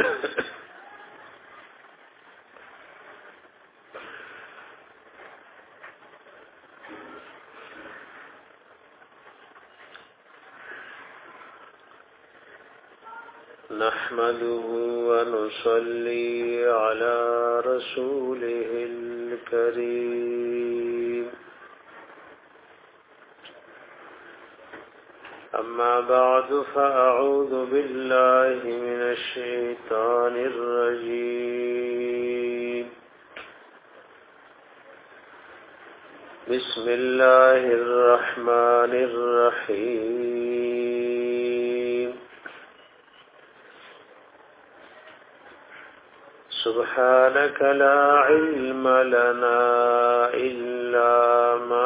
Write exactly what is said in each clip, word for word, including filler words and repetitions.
نحمده ونصلي على رسوله الكريم أما بعد فأعوذ بالله من الشيطان الرجيم بسم الله الرحمن الرحيم سبحانك لا علم لنا إلا ما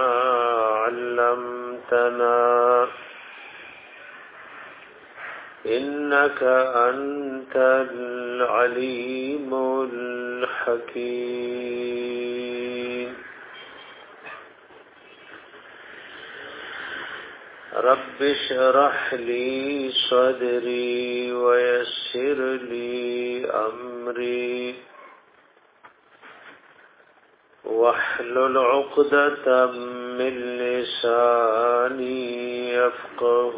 علمتنا إنك أنت العليم الحكيم رب اشرح لي صدري ويسر لي أمري واحلل عقدة من لساني يفقه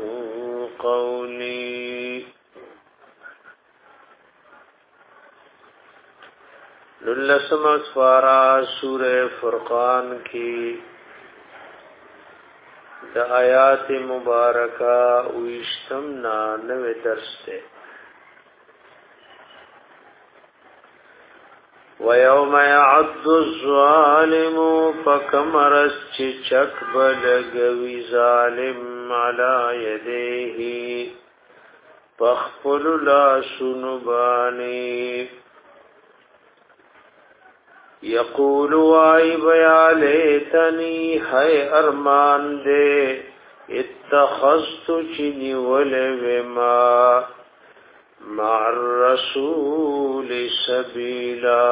قولي للسمت فارا سورہ فرقان کی دا آیات مبارکہ ویشتم نانوے درس تے وَيَوْمَ يَعَضُّ الظَّالِمُ فَكَمَرَسْ چِچَكْ بَلَگَوِ ظالم عَلَى يَدَيْهِ پخپل لا سنبانی یقول وائی بیا لیتنی ہے ارمان دے اتخذت چنی ولوما مع الرسول سبیلا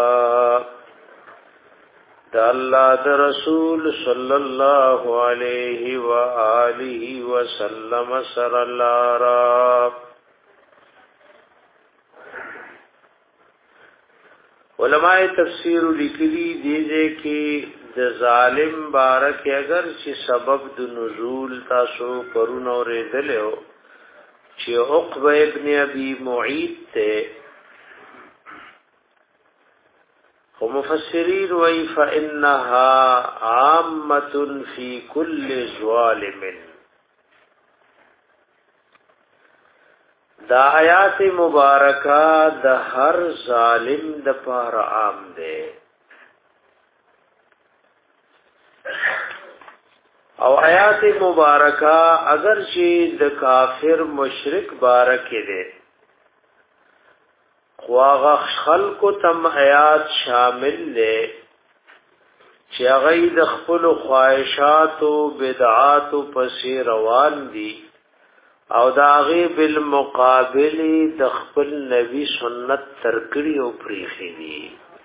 دا اللہ دا رسول صلی اللہ علیہ وآلہ وسلم سر اللہ علماء تفسیر لکلی دیجے کہ د ظالم بارک اگر چې سبب د نزول تاسو پرون اوریدلو چې عقبہ ابن ابي معيط ته خو مفسرین وی فانها عامه في كل ظالم دا آیات مبارکہ د هر ظالم د پار عام ده او آیات مبارکہ اگر چې د کافر مشرک بارک ده خواغ خلق تم آیات شامل ده چې هغه د خپل خواهشات او بدعات پسې روان دي او داغی بالمقابل د خپل نبی سنت ترکړی او پریخي دي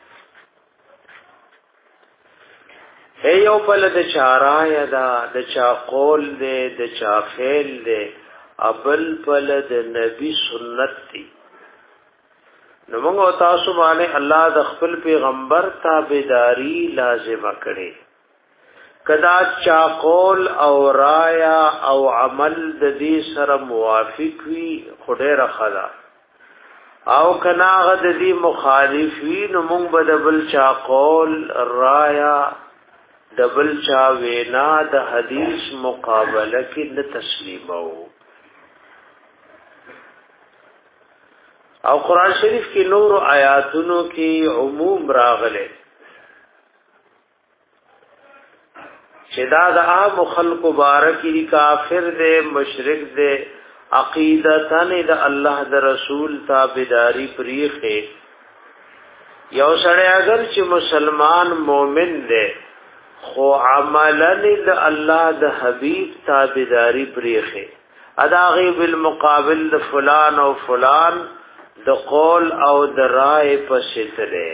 هي یو بل د چارا یدا د چا قول دے د چا فعل دے ابل بل د نبی سنت دي نو موږ تاسو باندې الله د خپل پیغمبر تابعداري لازم کړي کدا چا قول او رایا او عمل د دې سره موافق وي خډه راخلا او کنا غد دې مخالفین مونږ بدبل چا قول رایا دبل چا وینا د حدیث مقابله کې د تسلیمو او قران شریف کې نور آیاتونو کې عموم راغله چې دا د عام خلق مبارک دی کافر دی مشرک دی عقیدتن د الله د رسول تابعداري پریخه یو سره اگر چې مسلمان مؤمن دی خو عملا د الله د حبیب تابعداري پریخه ادا غي بالمقابل د فلان او فلان د قول او د رائے په ستره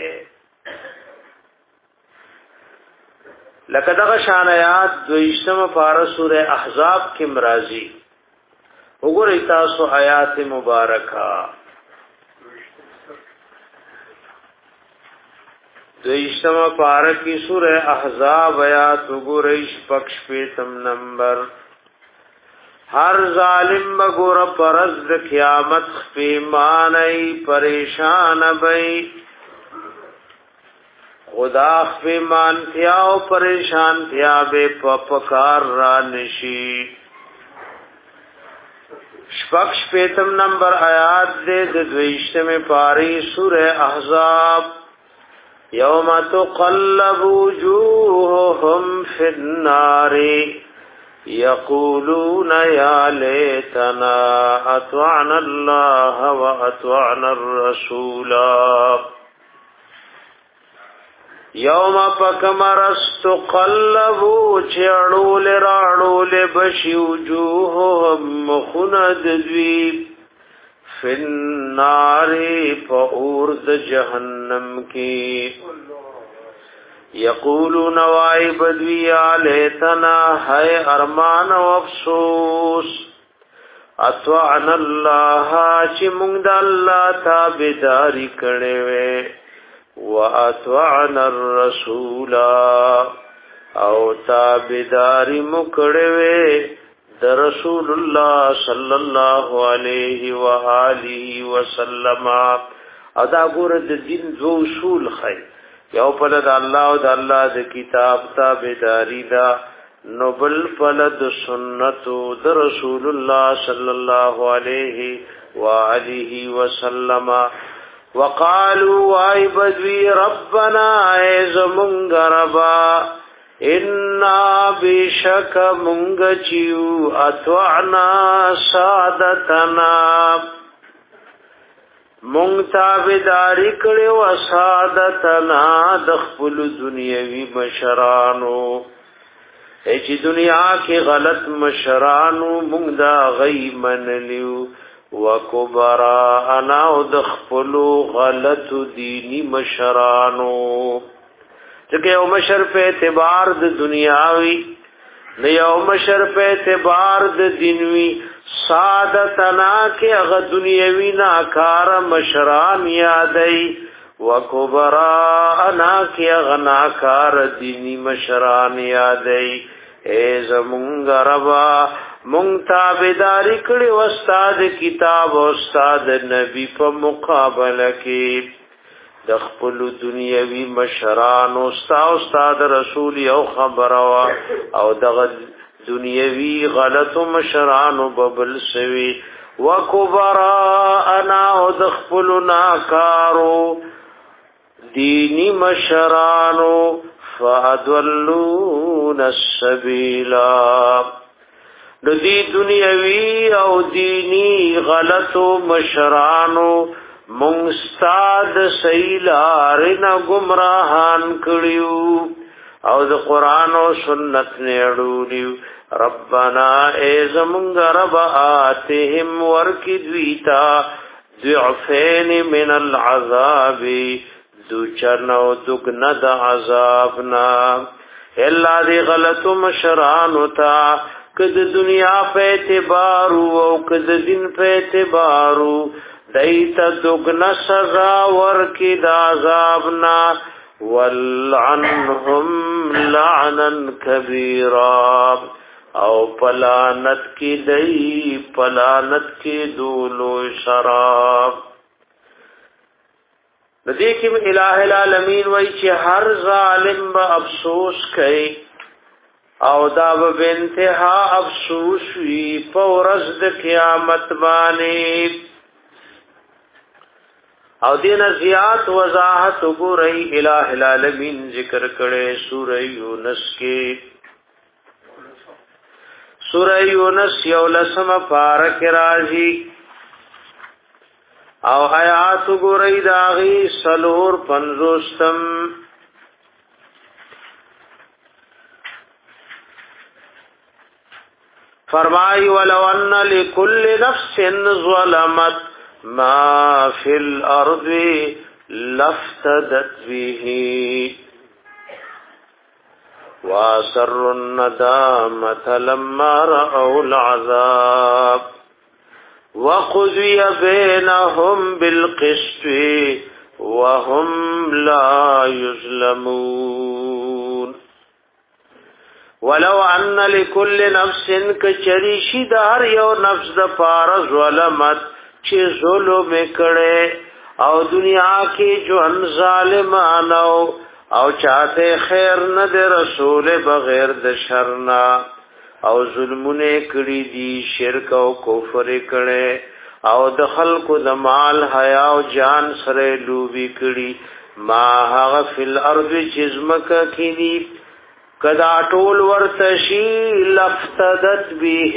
لکه دغه شان آیات دویشتمه پارا سوره احزاب کې مرাজি وګورئ تاسو آیات مبارکه دویشتم پارکی سورہ احزاب آیات گوریش پکش پیتم نمبر ہر ظالم بگور پرزد قیامت خپیمانی پریشان بئی خدا خپیمان تیاو پریشان تیا بے پپکار را نشی شپکش پیتم نمبر آیات دے دویشتم پاری سورہ احزاب یوم تقلب وجوههم فی النار یقولون یا لیتنا اطعنا اللہ و اطعنا الرسولا یوم پکمرس تقلبو چیڑول راڑول بشی وجوههم مخند دویب فی النار فعورد جہنم کی یقولون وائی بدوی آلیتنا ہے ارمان و افسوس اطوعنا اللہ چی منگ دا اللہ تابداری کڑوے و اطوعنا الرسولا او تابداری مکڑوے در رسول اللہ صلی اللہ علیہ وآلہ وسلم ادا گورد دین دو اصول خی یو پلد اللہ و دا اللہ دا کتاب تابداری دا نبل پلد سنتو در رسول اللہ صلی اللہ علیہ وآلہ وسلم وقالوا وائی بدوی ربنا ایز منگربا انا بشک منگچیو اتوعنا سادتنا منگتابداری کڑی و سادتنا دخپل دنیاوی مشرانو ایچی دنیا کی غلط مشرانو منگ دا غی منلیو وکبرانا و دخپلو غلط دینی مشرانو چکہ یو مشر پہ اعتبار د دنیاوی نه یو مشر پہ اعتبار د دینوی سادتنا کے اغ دنیاوی ناکار مشران یادئی وکبرانا کے اغ ناکار دینی مشران یادئی اے زمونگ ربا مونگ تابداری کڑی و استاد کتاب و استاد نبی پا مقابل کی دخپل دنیاوی مشران استا استاد رسول یو خبروا او دغ دنیاوی غلط مشران ببل سوی وکبرانا او دخپل ناکارو دینی مشرانو فادولون السبیلا دی دنیاوی او دینی غلط مشرانو منستاد سیلارنا گمراہان کڑیو او د قرآن و سنت نیڑولیو ربنا ایز منگ رب آتهم ورکی دویتا ضعفین من العذاب دو چنو دگند عذابنا اللہ دی غلط مشرانو تا کد دنیا پہ اعتبارو او کد دن پہ اعتبارو دیتا دگن سزا ورکی دا عذابنا والعنهم لعنا کبیرا او پلانت کی دی پلانت کی دولو شراب دیکھیں الہ العالمین وی چی ہر ظالم با افسوس کئی او دا با انتہا افسوس وی پورزد قیامت بانی او دین زیاد وضاحت گو رئی الہ العالمین ذکر کرے سورہ یونس کے سورہ یونس یولسم پارک راجی او آیات گو رئی داغی سلور پنزوستم فرمائی ولو ان لکل نفس ظلمت ما فی الارض لفتدت به واسروا الندامة لما رأوا العذاب وقضي بينهم بالقسط وهم لا یظلمون ولو ان لكل نفس کچریشی د هر یو نفس د پار ظلمت چې ظلم کړي او دنیا کې جو ظالمانو او چاته خیر نه د رسول بغیر د شرنا او ظلمونه کړي دي شرک او کفر کړي او د خلقو د مال حیا او جان سره لوبي کړي ما هغه فل ارض جسمک کړي کدا ټول ورتشی لفتدت به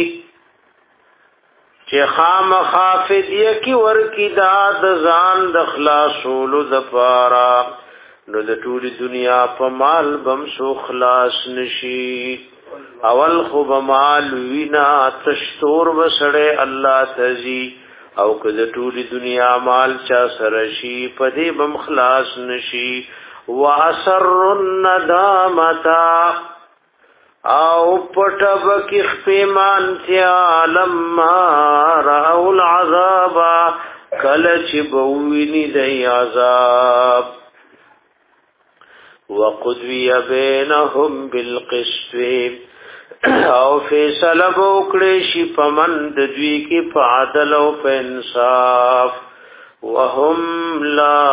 چې خام خافدیه کی ورکی دا د ځان د خلاصول د پارا نو د ټولي دنیا په مال بم سو خلاص نشي اول خو بمال وینا تشتور وسړې الله تزي او کله ټولي دنیا مال چا سره شي پدې بم خلاص نشي واسر الندامتا او پټب کی خپېمان تیا لما راو العذاب کله چې بویني د عذاب وقضي بينهم بالقسط او فیصله وکړي شي پمن د دوی کې په عدل او په انصاف وهم لا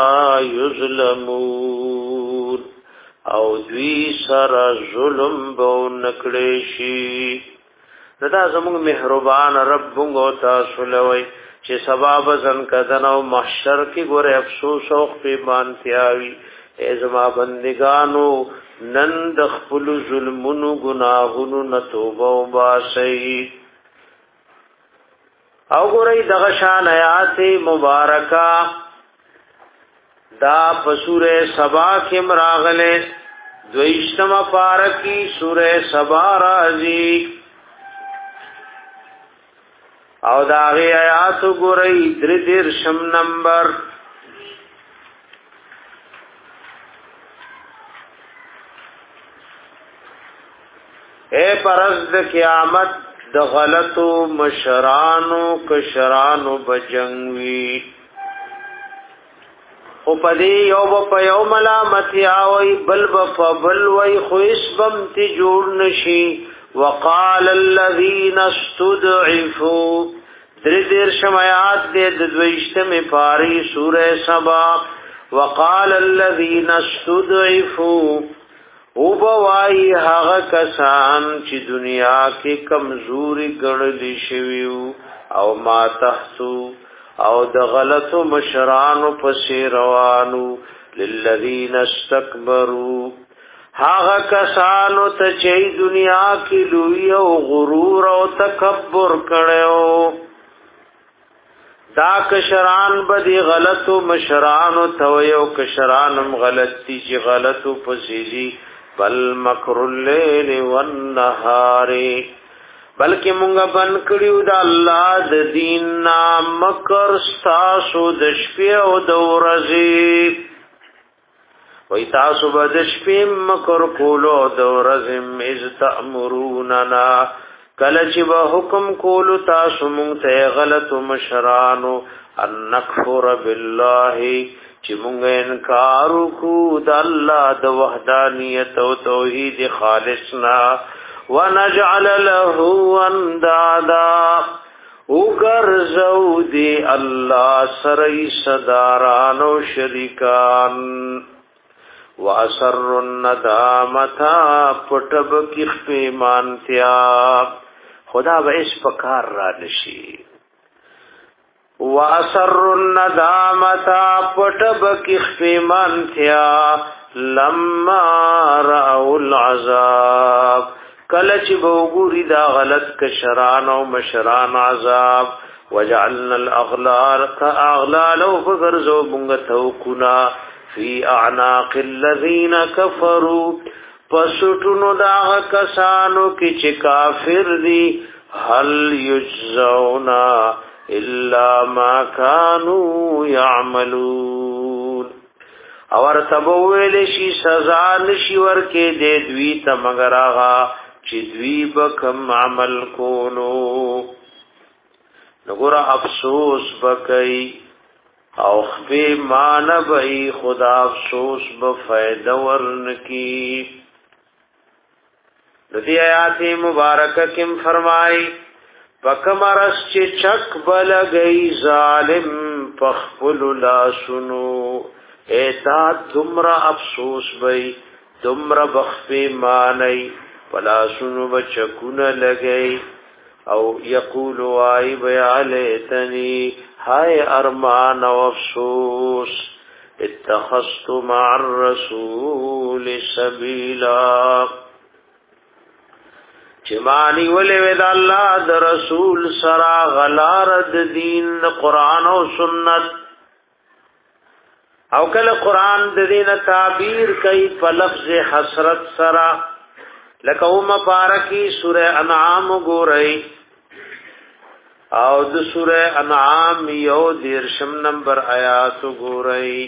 یظلمون او دوی سره ظلم به نکړي شي دا زموږ مهربان رب موږ تاسو لوي چې سبب زن کدن او محشر کې ګوره افسوس او خپېمان تیاوي ای زما بندگانو نن د خپل ظلمونو گناهونو نه توبه وباسئ او ګورئ دغه شان آیات مبارکه دا په سوره سبا کې مراغله دویشتمه پارکی سوره سبا راځي او دا غي آیات ګورئ درې دیرشم نمبر اے پرز د قیامت د غلطو مشرانو کشرانو بجنگوی او پدی یو با یو ملامت آوی بل با بل وی خویسبم تی جوڑ نشی وقال الذین استدعفوا در دیر شمایات دے دویشتم پاری سورہ سبا وقال الذین استدعفوا او بوائی هغه کسان چې دنیا کې کمزوري ګڼل شویو او ما تحسو او د غلطو مشرانو پسې روانو للذین استكبروا هغه کسانو ته چې دنیا کې لوی او غرور او تکبر کړو دا کشران بدی غلطو مشرانو ته یو کشرانم غلطی چې غلطو پسې دي بل مکر الليل والنهار بلکې مونږه بن کړیو د الله د دین نام مکر تاسو د شپې او د ورځې وای تاسو به د شپې مکر کولو د ورځې مز تأمروننا کله چې به حکم کولو تاسو مونږ ته غلط مشرانو ان نکفر بالله چې مونږ انکار وکړو د الله د وحدانیت او توحید خالصنا ونجعل له اندادا وګرځو دی الله سره صداران او شریکان واسر الندامتا پټب کی خپېمانتیا خدا به اس پکار را نشي واسر الندامتا پټب کی خپېمانتیا لما راو العذاب کله چې وګوري دا غلط کشران او مشران عذاب وجعلنا الاغلال كاغلال وغرزو مونږ توکنا فی اعناق الذین کفروا پسټونو دا کسانو کې چې کافر دي هل یجزونا الا ما كانوا يعملون اور تبویل شي سزا نشي ورکه دې دوی ته مگر هغه چې دوی بکم عمل کولو نګور افسوس بکئی او خفی مانبئی خدا افسوس بفید ورنکی ندی آیات مبارکہ کم فرمائی پکمرس چی چک بلگئی ظالم پخفل لا سنو ایتا دمر افسوس بئی دمر بخفی مانی پلا سنو بچکون لگئی او یقولو آئی بیالیتنی ہائے ارمان و افسوس اتخذت مع الرسول سبیلا چمانی ولی وید اللہ د رسول سرا غلار د دین قرآن و سنت او کل قرآن د دین تعبیر کئی پا لفظ حسرت سرا لکو مپارکی سورہ انعام گو رئی او د سورہ انعام یو دیرشم نمبر آیات گو رئی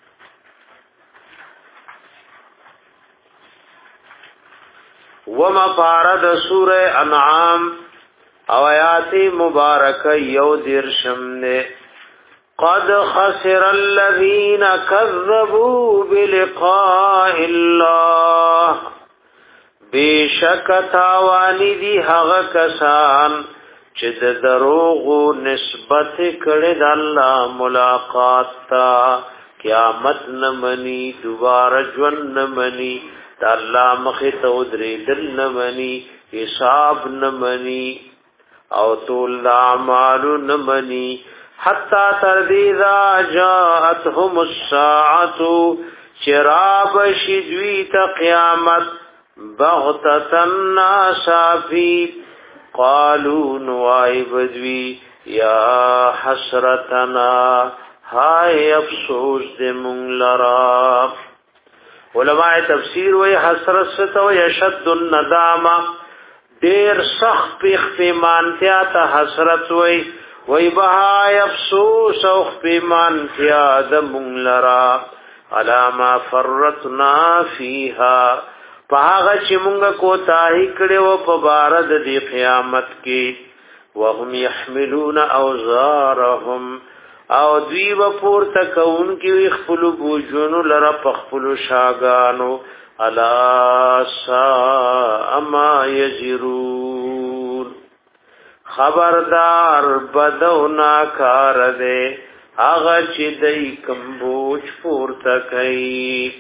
وما پارد سورہ انعام او آیات مبارک یو درشم نے قد خسر الذین کذبوا بلقاء اللہ بیشک تاوانی دی حق کسان چد دروغو نسبت کڑد اللہ ملاقات تا قیامت نمانی دوبارہ جون نمانی دا اللہ مخی تودری دل نمانی حساب نمانی او طول دا عمالو نمانی حتی تردیدا جاءتهم الساعتو چراب شدویت قیامت بغتتن ناسافی قالو نوائی بدوی یا حسرتنا ہائے افسوس دے منگلراب علماء تفسیر وی حسرت ستا وی اشد الندامہ دیر سخت اختیمانتیا تا حسرت وی وی بہای افسوس او اختیمانتیا دا منگلرا علاما فرطنا فیہا پاغا چی منگا کو تاہی کڑے و پبارد دی قیامت کی وهم یحملون اوزارهم او دوی و پور تکون کی خپلو بوجونو لرا پخپلو شاگانو الا سا اما یزرون خبردار بدو ناکار دے آغا چی دی کم بوج پور تکی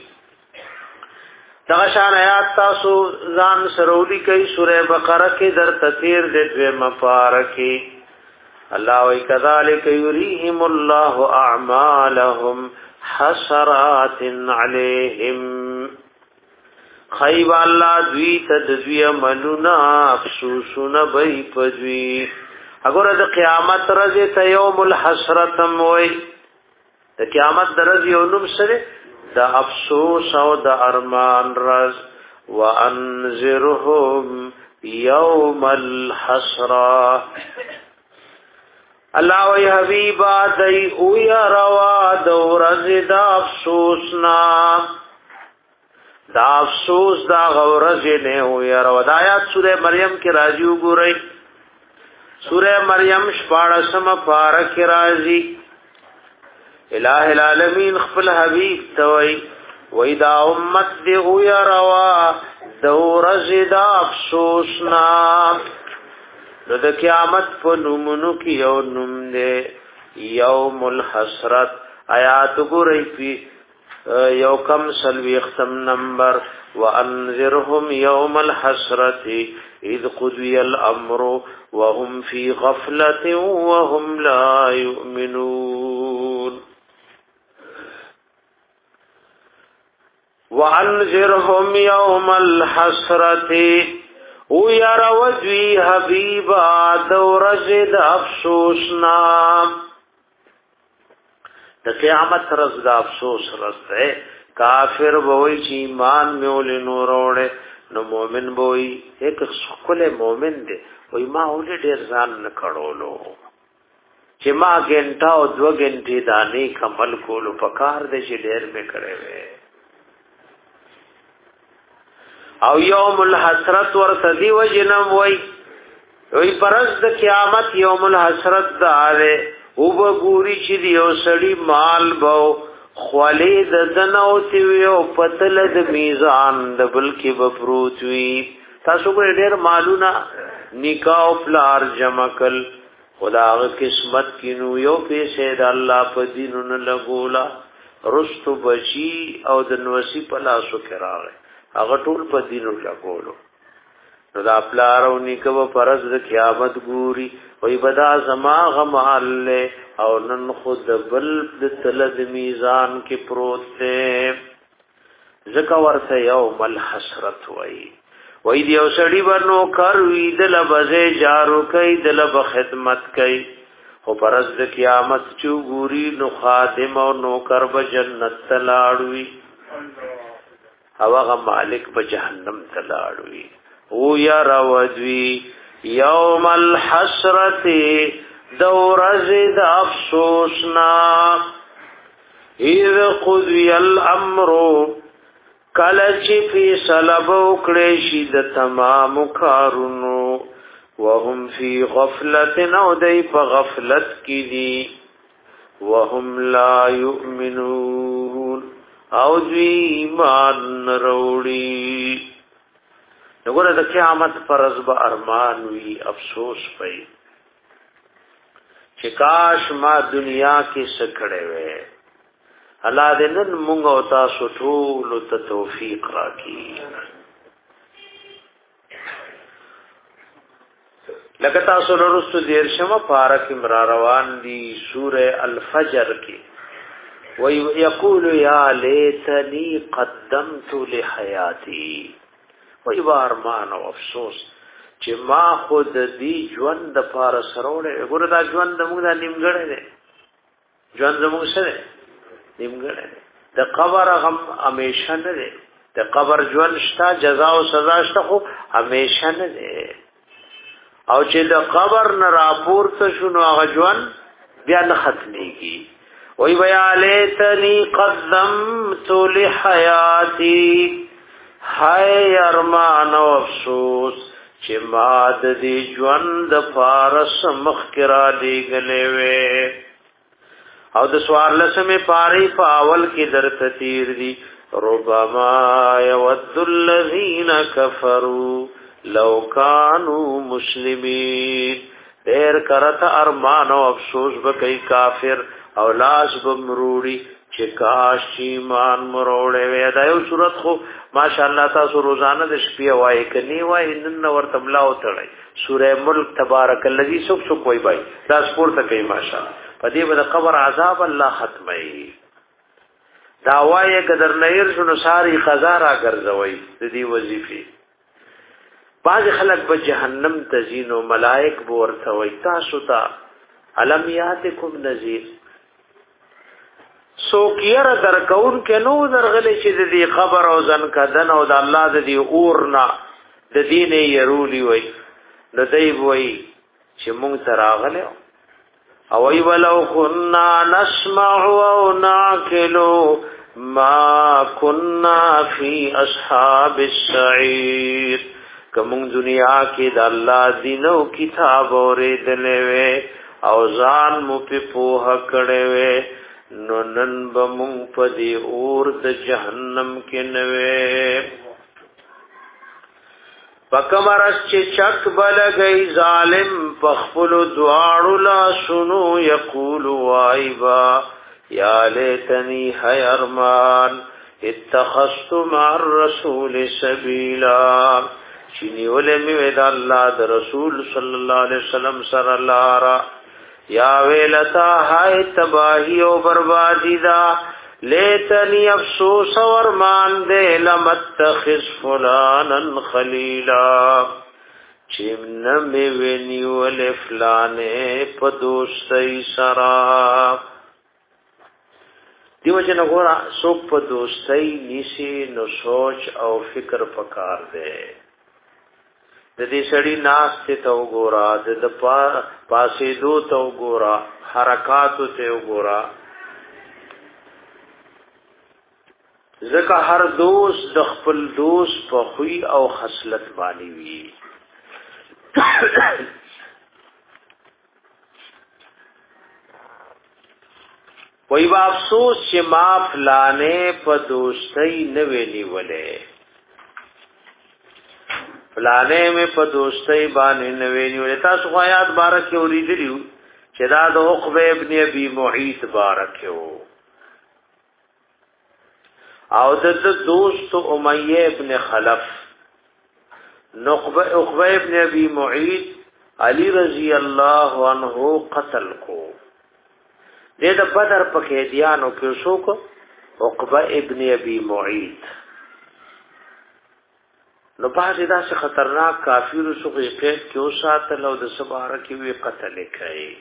تغشان آیات تاسو زان سرولی کئی سورہ بقرہ کی در تطیر دے دوے مپارکی اللہ وی کذالک یریہم اللہ اعمالہم حسرات علیہم خیب اللہ دوی تدوی عملنا افسوسنا بی پدوی اگر دا قیامت رضی تا یوم الحسرتم وی دا قیامت رضی اونم سرے دا افسوس او دا ارمان رز وانذرهم یوم الحسرہ اللہ وی حبیبا دی اویا روا دو رز دا افسوسنا دا افسوس دا غورز نے اویا روا دا آیات سورہ مریم کی راجیو گو رئی سورہ مریم شپاڑسم پارک راجی الہ العالمین خپل حبیب توئی وی دا امت دی اویا روا دو رز دا افسوسنا نو د قیامت په نومونو کې یو نوم دی یوم الحسرت آیات ګورئ په یو کم سلوی ختم نمبر وانذرهم یوم الحسرت اذ قضی الامر وهم فی غفلة وهم لا یؤمنون وانذرهم یوم الحسرت او یار وجوی حبیبا دو رزد افسوسنا دا قیامت رزد افسوس رزد ہے کافر بوئی چی ایمان میولی نوروڑے نو مومن بوئی ایک سکل مومن دے وی ما اولی دیر زان نکڑولو چی ما گنٹا و دو گنٹی دانی کمل کولو پکار دے چی دیر میں کرے وے او یوم الحسرت ورته دی وجنم وای وی پرز د قیامت یوم الحسرت داره او بګوري چې یو سړی مال بو خولې د دنوتی وي او پتل د میزان د بلکې بفروت وي تاسو ګور ډېر مالونه نکاح پلار جمع کل خدای قسمت کینو یو پیسې د الله په دینونو لګولا رستو بچی او د نوسی په لاسو کې راغی هغه ټول په دینونو لګولو نو دا پلار او نکاح پرز د قیامت ګوري وای بدا زما غمال او نن خود بل د تلد میزان کې پروت ته زکا ورته یوم الحسرت وای وای دی او سړی ورنو کاروي د لبزه جارو کوي د لب خدمت کوي خو پرز د قیامت چو ګوري نو خادم او نوکر به جنت تلاړوي هغه مالک به جهنم تلاړوي او یا راودوی یوم الحسرت دورز د افسوسنا اذ قضی الامر کلچ فی سلبو کړي د تمام کارونو وهم فی غفلت نو دی په غفلت کې دي وهم لا یؤمنون او دوی ایمان وروړي وګوره د قیامت پر ورځ به ارمان وی افسوس پي چې کاش ما دنیا کې سکړې وې الله دې نن موږ او تاسو ټول ته توفیق راکړي لکه تاسو ورسره دیر شمه پارک امرا روان دي سوره الفجر کې وي يقول يا ليتني قدمت لحياتي وی بارمان او افسوس چې ما خود دی ژوند د پاره سرونه ګوره دا ژوند د موږ د نیمګړې ده ژوند د موږ سره نیمګړې ده د قبر غم همیشه نه ده د قبر ژوند شته جزاء او سزا شته خو همیشه نه ده او چې د قبر نه راپورته شونو هغه ژوند بیا نه ختميږي وی بیا لیتنی قدمت لحیاتی ہائے ارمان و افسوس چې ما د دې ژوند فارس مخکرا دی غلې وې او د سوار لسمه پاری په اول کې درته تیر دي ربما يود الذين كفروا لو كانوا مسلمين ډېر کرته ارمان او افسوس وکي کافر او لاس بمروړي چې کاش ایمان مروړې وې دا یو صورت خو ماشاءالله تاسو روزانه د شپې وای کني وای نن ورته بلا وتړي سوره ملک تبارک الذی سب سو کوئی بای دا سپورت کوي ماشاءالله په دې د قبر عذاب الله ختمي دا وای قدر نیر شنو ساری خزارا ګرځوي د دې وظیفه باز خلک به جهنم تزینو ملائک به ورته وای تاسو ته علم یاتکم نذیر سو کیر در کون کې نو درغلی چې د دې خبر او ځن کدن او د الله د دې اورنا د دین يرولي وای د دې وای چې مونږ تراغله او وی ولو كنا نسمع او ناكل ما كنا في اصحاب السعير کوم دنیا کې د الله دین او کتاب اورېدلې او ځان مو په پوهه کړې وې نو نن بمون پدی اور د جهنم کې نوې پکمرس چې چک بلګي ظالم پخپل دعاړو لا شنو یقول وایبا یا لیتنی hay ارمان اتخذت مع الرسول سبیلا چنی ولې مې د الله د رسول صلی الله علیه وسلم سره لارا یا ویلتا ہائے تباہی و بربادی دا لیتنی افسوس و ارمان دے لمتخذ فلانا خلیلا چمن میں وینی ولی فلانے پا دوستی سرا دیو جن گورا سوک پا دوستی نیسی نو سوچ او فکر پکار دے د دې سړی ناس ته وګورا د پاسې دو ته وګورا حرکات ته وګورا ځکه هر دوست د خپل دوست په خوې او خصلت باندې وي وای با افسوس چې ما فلانه په دوستۍ نه ویلی ولې فلانه مې په دوستۍ باندې نه ویلی ولې تاسو خو آیات بارک اوریدلیو چې دا د عقبه ابن ابي معيط بارک وو او د دوست امیہ ابن خلف نقبه عقبه ابن ابي معيط علی رضی الله عنه قتل کو دې د بدر په قیدیانو کې شو کو عقبه ابن ابي معيط نو باندې دا څه خطرناک کافر شو په قید کې او ساتل او د سباره کې وی قتل کړي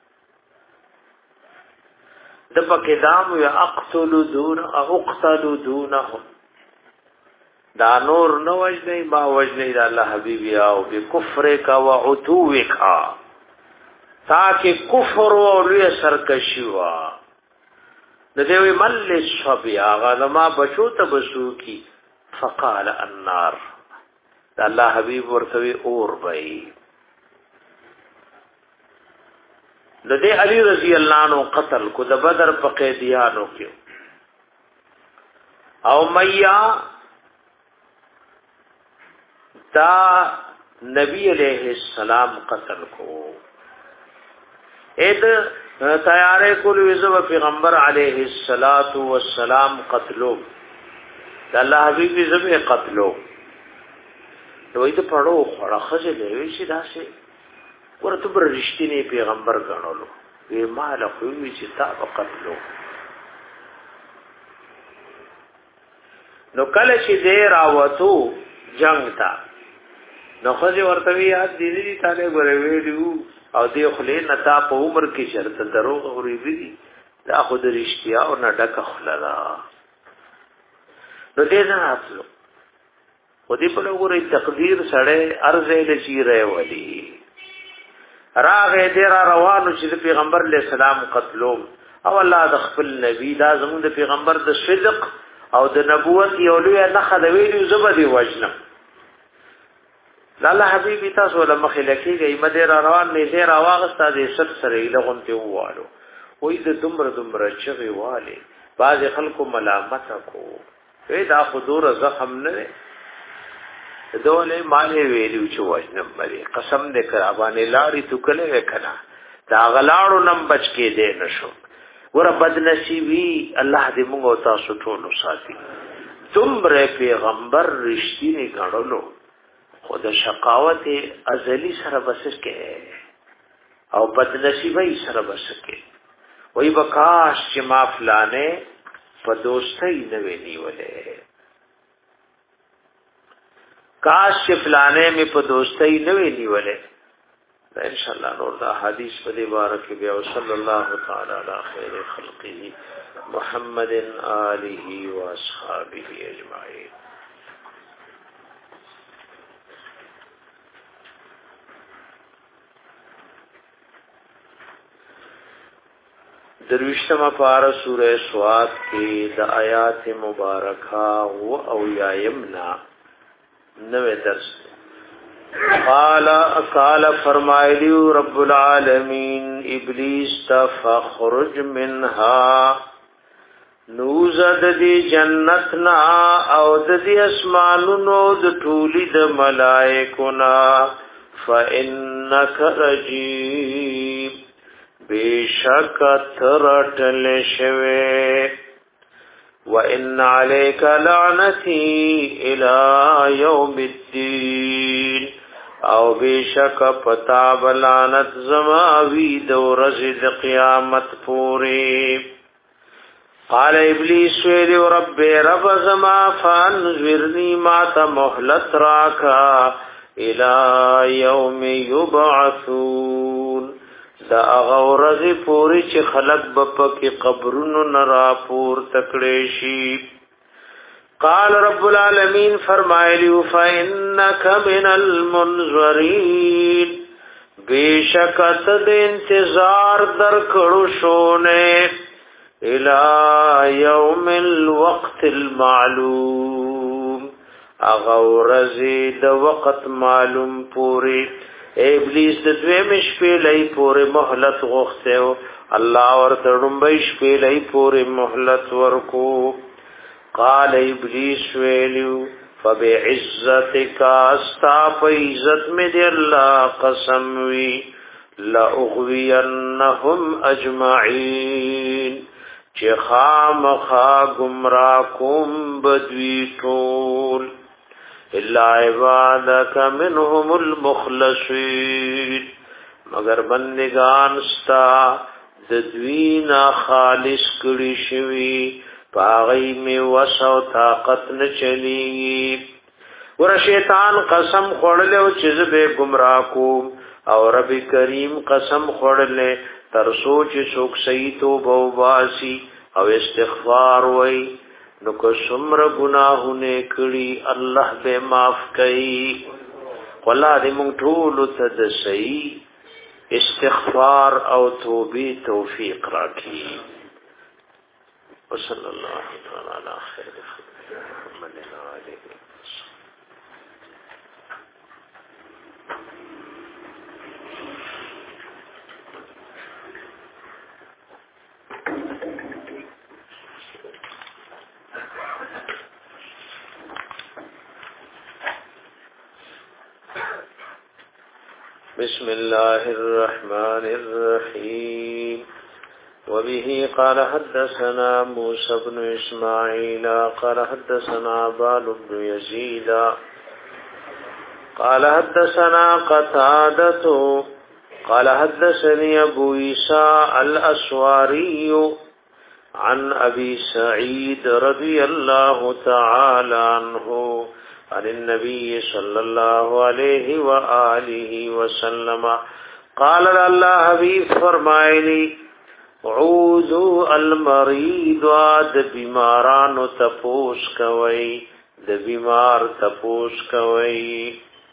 د پکې یا اقتل دون او اقتل دونهم دا نور نو وجنی ما وجنی دا الله حبیبی او بکفر کا و عتو کا تاکہ کفر او لوی سرکشی وا د دوی مل شبیا غلما بچو ته بسو کی فقال النار دا الله حبیب ورته اور بای د دې علی رضی الله عنه قتل کو د بدر په قیدیانو کې او میا دا نبی علیہ السلام قتل کو اید تیارے کول ویزو پیغمبر علیہ الصلات والسلام قتلو دا الله حبیب زبه قتلو دوی ته پړو خړه خځه لوي شي داسې ورته بر رښتینی پیغمبر غنولو وی مال خو وی چې تا قتلو نو کله چې دې راوتو جنگ تا نو خځه ورته وی یاد دي دي تعالی غره ویلو او دې خلې نتا په عمر کې شرط دروغ اوري دي دا خو د رښتیا او نه ډک خللا نو دې نه اصلو و دې په لوري تقدیر سره ارزه لشي رې ولي راغه دې را روانو چې پیغمبر علیہ السلام قتلو او الله د خپل نبی دا زموږ د پیغمبر د صدق او د نبوت یو لوی نه خدویلو زبدي وجنه الله حبیبی تاسو له مخې لکېږي مده را روان نه دې را واغستا دې ست سره لغون ته ووالو وې د دمر دمر چغي والي بعض خلکو ملامت کو وې دا حضور زخم نه دولې مالې ویلو چې وجنم بری قسم دې کرا باندې لاري تو کله وکنا دا غلاړو نم بچ کې دې نشو ور بد نصیبی الله دې موږ تاسو ټول ساتي تمره پیغمبر رښتینی غړلو خود شقاوت ازلی سره بسکه او بد نصیبی سره بسکه وای بکاش چې ما فلانه په دوستۍ نه ویلی ولې کاش چې فلانه می په دوستۍ نه ویلی ولې ان شاء الله نور دا حدیث په دې باره کې بیا صلی الله تعالی علی خیر خلقه محمد آله و اصحابہ اجمعین. درویشتما پارا سورہ سواد کی دا آیات مبارکہ و اویایمنا نوے درس قال قال فرمائلیو رب العالمین ابلیس تا فخرج منها نوزد دی جنتنا او دی اسمانونو د ټولی د ملائکونا فإنک رجیم بیشک ترٹل شوے وَإِنَّ عَلَيْكَ لَعْنَتِي إِلَى يَوْمِ الدِّينِ او بیشک پتا بلانت زماوی دو رزد قیامت پوری. قال ابلیس ویلی رب رب زما فانظرنی ما تا محلت راکا الى یوم یبعثون دا اغورز پوری چی خلق بپکی قبرونو نرا پور تکڑیشی. قال رب العالمین فرمائلیو فإنک من المنظرین بیشکت د انتظار در کڑو شونے الى یوم الوقت المعلوم اغورزی د وقت معلوم پوری. ابلیس د دوی مشپی لئی پوری محلت غوخته الله ورته ډمبې شپې لای پورې مهلت ورکو. قال ابلیس ویلو فبعزتک استا فعزت میں دی اللہ قسم وی لأغوینهم اجمعین چه خامخا گمراکم بدوی طول الا عبادک منهم المخلصین مگر بندگان ستا ددوینا خالص کری شوی پاغی میں وسو طاقت نہ چلی. ور شیطان قسم خوڑلے او چیز بے گمراہ کو او رب کریم قسم خوڑلے تر سوچ سوک سی تو بوباسی او استغفار وئی نو کو سمر گناہونے کڑی اللہ بے معاف کئی. واللہ دی مونږ ټول ته د صحیح استغفار او توبې توفیق راکړي. وصلی اللہ تعالی علی خیر محمد علیہ بسم اللہ الرحمن الرحیم. وبه قال حدثنا موسى بن إسماعيل قال حدثنا عبال بن يزيد قال حدثنا قتادة قال حدثني أبو عيسى الأسواري عن أبي سعيد رضي الله تعالى عنه عن النبي صلى الله عليه وآله وسلم قال الله حبيب فرمائلی عودو المریض د بیمارانو تپوس کوي د بیمار تپوس کوي.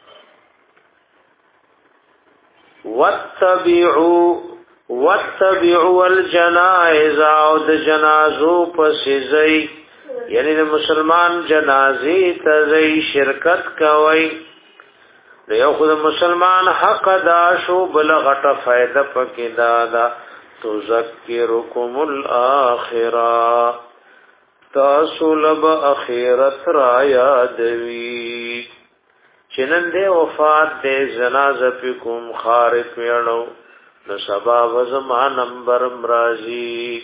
واتبعوا واتبعوا الجنائز او د جنازو پسې ځي یعنی د مسلمان جنازې ته ځي شرکت کوي. یو خو د مسلمان حق دا شو بل غټه فائدہ پکې دا دا تذکرکم الاخرہ تاسو لب اخرت را یادوی چنن دے وفات دے جنازہ پکم خارق ویڑو نسبا وزمان نمبر مرازی.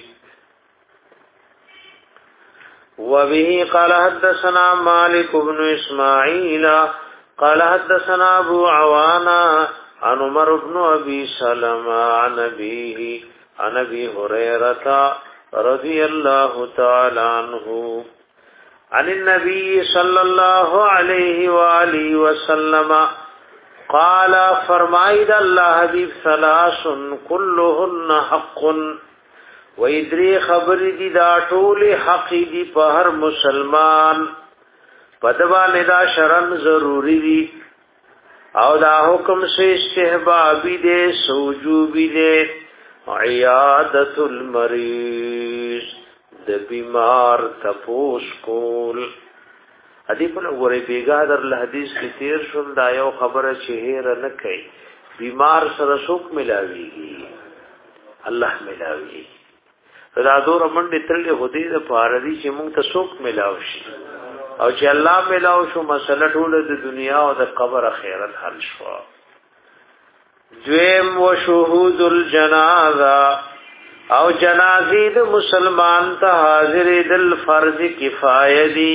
وبه قال حدثنا مالك بن اسماعيل قال حدثنا ابو عوانا عن عمر بن ابي سلمة عن ابيه عن ابي هريره رضي الله تعالى عنه عن النبي صلى الله عليه واله وسلم قال فرماید الله حبیب ثلاث كلهن حق و ادری خبر دی دا ټول حق دی په هر مسلمان پدوا ندا شرن ضروری دی او دا حکم سے استحبابی دے سوجوبی دے. عیادت المریض د بیمار تپوس کول. ادی په وګوره بیګا در حدیث کې تیر شول دا یو خبره شهیر نه کوي بیمار سره څوک ملاويږي الله ملاوي. دا دور منډه ترلې هدي د فاردي چې موږ ته څوک ملاو شي او چې الله ملاو شو مسله ټول د دنیا او د قبر اخرت حل شو. دویم و شهود الجنازه او جنازی د مسلمان ته حاضر دل فرض کفایه دی.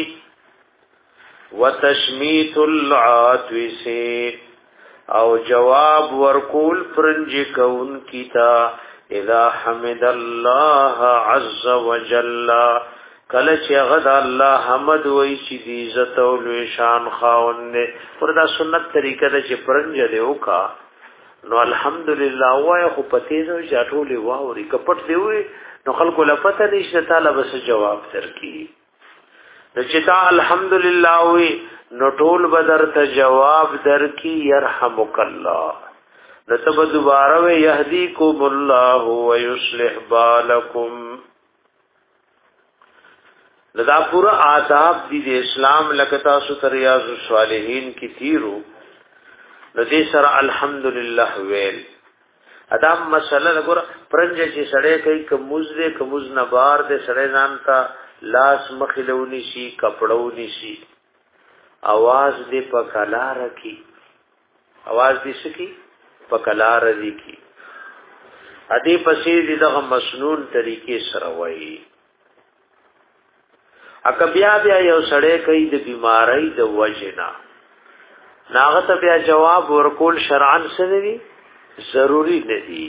وتشمیت العاتوس او جواب ورکول فرنج کون کیتا اذا حمد الله عز وجل کله چې غد الله حمد وای چې دی عزت او لوی شان خاوند وردا سنت طریقه ده چې فرنج دی وکا نو الحمدلله وای خو پته زو چاټولې واوري کپټ دی وي نو خلکو لپته نشته تعالی بس جواب ترکی. نو چې تا الحمدلله وي نو ټول بدر ته جواب درکی يرحمک الله. نو تب دوباره وي يهديكم الله ويصلح بالکم. لدا پورا آداب دی د اسلام لکتا سو ریاض الصالحین کی تیرو ندی سر الحمدللہ ویل. ادم مسله وګوره پرنج چې سړی کوي کموز دې کموز نه بار دې سړی ځان ته لاس مخلونی شي کپړونی شي आवाज دې په کلار کی आवाज دې سکی په کلار دې کی ادي پسې دې دغه مسنون طریقې سره وایي اکه بیا بیا یو سړی کوي د بیماری د وجنا ناغه ته بیا جواب ورکول شرعاً څه دی ضروری ندی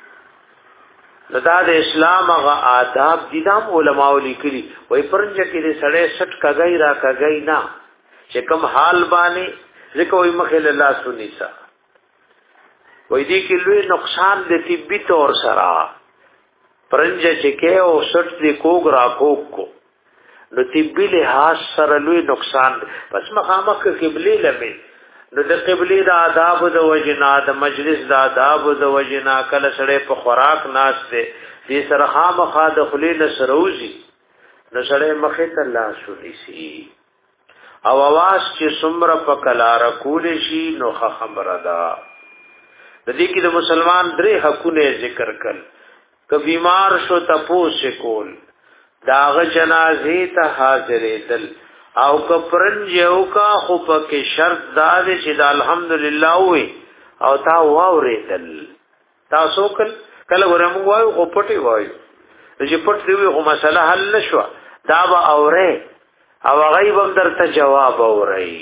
دا د اسلام هغه آداب دي د علماء لیکلي وای پرنج کې د سړی سټ کګای را کګای نه چې کوم حال باندې ځکه وای مخه الله سنیسا وای دې کې لوی نقصان د طبي تور سره پرنج چې کې او سټ دې کوګ را کوګ کو نو طبي لحاظ سره لوی نقصان پس مخامخ قبله لمه نو د قبلي د آداب د وجنا د مجلس د آداب د وجنا کله سره په خوراک ناس دي دې سره خامخا د خلیل سروزي نو سره مخه ته الله شولې او आवाज چې څومره په کلار کول شي نو خبره ده د دې کې د مسلمان درې حقونه ذکر کړل ک بیمار شو تپوس کول داغه جنازې ته حاضرې دل او کپرنج یو کا خو پکې شرط دا دی چې د الحمدلله وي او تا واورېدل تاسو کل کله ورم وایو خو پټي وایو چې پټ دی خو مسله حل نشو دا به اورې او غیب هم درته جواب اورې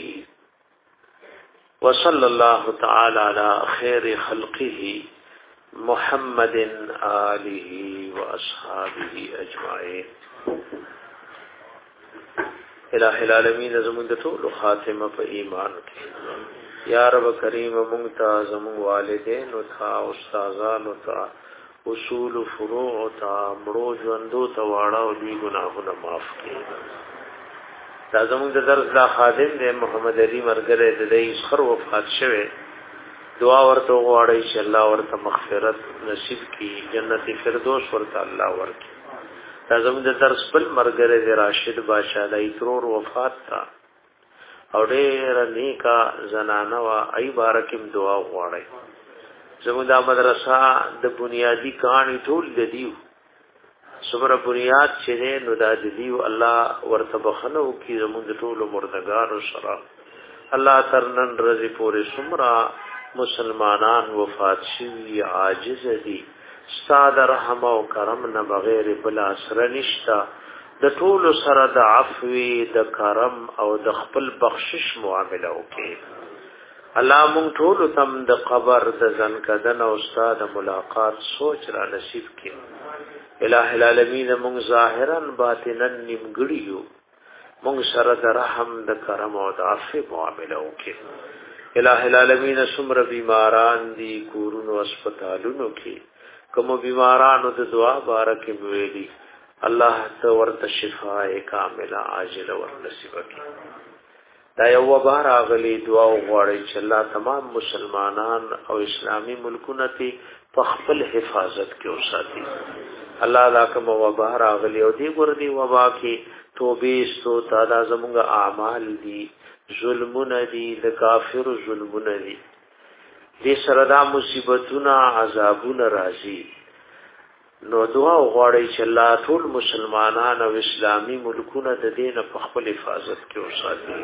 وصلی الله تعالی علی خیر خلقه محمد آله واصحابه اجمعین الہ العالمین زمون د ټول خاتمه په ایمان کې یا رب کریم مونږ ته زمون والدین او تا استادان او تا اصول فروع او تا مړو ژوندو ته واړه او دوی ګناهونه معاف کړي دا زمون د درس دا خادم دی محمد علی مرګره د دې خر وفات شوه دعا ورته غواړي چې الله ورته مغفرت نصیب کړي جنت فردوس ورته الله ورکړي دا زموږ د درس بل مرګره دی راشد بادشاہ د ایترور وفات تا او ډېر نیکا زنانه وا ای بارکم دعا غواړي زموږ د مدرسه د بنیادی کہانی ټول د دیو صبر بنیاد چې نو د دیو الله ورته بخنو کی زموږ د ټول مردگار سره الله ترنن رضی پورې سمرا مسلمانان وفات شي عاجز دي استاد رحم او کرم نه بغیر بل اثر نشتا د ټول سره د عفو د کرم او د خپل بخشش معاملې وکي الله مونږ ټول تم د قبر د ځنکدن او استاد ملاقات سوچ را نصیب کړي الہ العالمین مونږ ظاهرا باطنا نیمګړیو مونږ سره د رحم د کرم او د عفو معاملې وکي الہ العالمین سمر بیماران دي کورونو هسپتالونو کې کوم بیمارانو د دعا بارکه ویلي الله ته ورته شفاء کامله عاجله ور نصیب کړي دا یو وبار اغلی دعا وغواړي چې الله تمام مسلمانان او اسلامی ملکونه ته په خپل حفاظت کې وساتي الله دا کوم وبار اغلی او دی ګور دی وبا کې توبې ستو تعالی زموږ اعمال دي ظلمونه دي د کافر ظلمونه دي دې سره دا مصیبتونه عذابونه راځي نو دعا وغواړي چې الله ټول مسلمانان او اسلامی ملکونه د دین په خپل حفاظت کې وساتي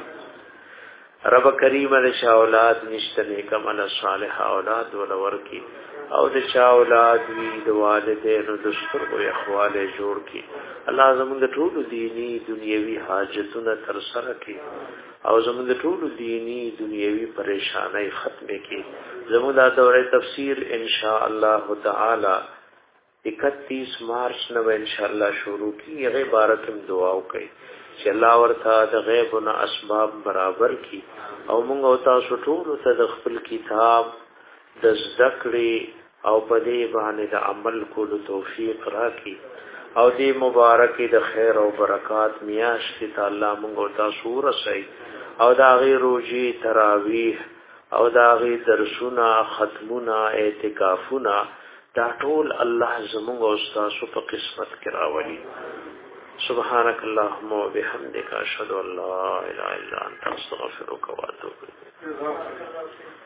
رب کریم له اولاد نشته نیکم له صالح اولاد ولور کی او د چا اولاد وی د والدینو د سترګو اخواله جوړ کی الله زموږ ټول دینی دنیوي حاجتونه تر سره کی او زموږ ټول دینی دنیوي پریشانای ختم کی زموږ د دوره تفسیر ان شاء الله تعالی اکتیس مارچ نو ان شاء الله شروع کی هغه بارکم دعا وکي چې الله ورته د غیبونو اسباب برابر کی او موږ او تاسو ټول ته د خپل کتاب د ذکرې او په دې باندې د عمل کولو توفیق راکړي او دې مبارک د خیر او برکات میاش کې تعالی موږ او تاسو ورسي او دا غي روزي تراویح او دا غي درسونه ختمونه اعتکافونه دا ټول الله زموږ او تاسو په قسمت کې راولي سبحانك اللهم وبحمدك اشهد ان لا اله الا انت استغفرك واتوب اليك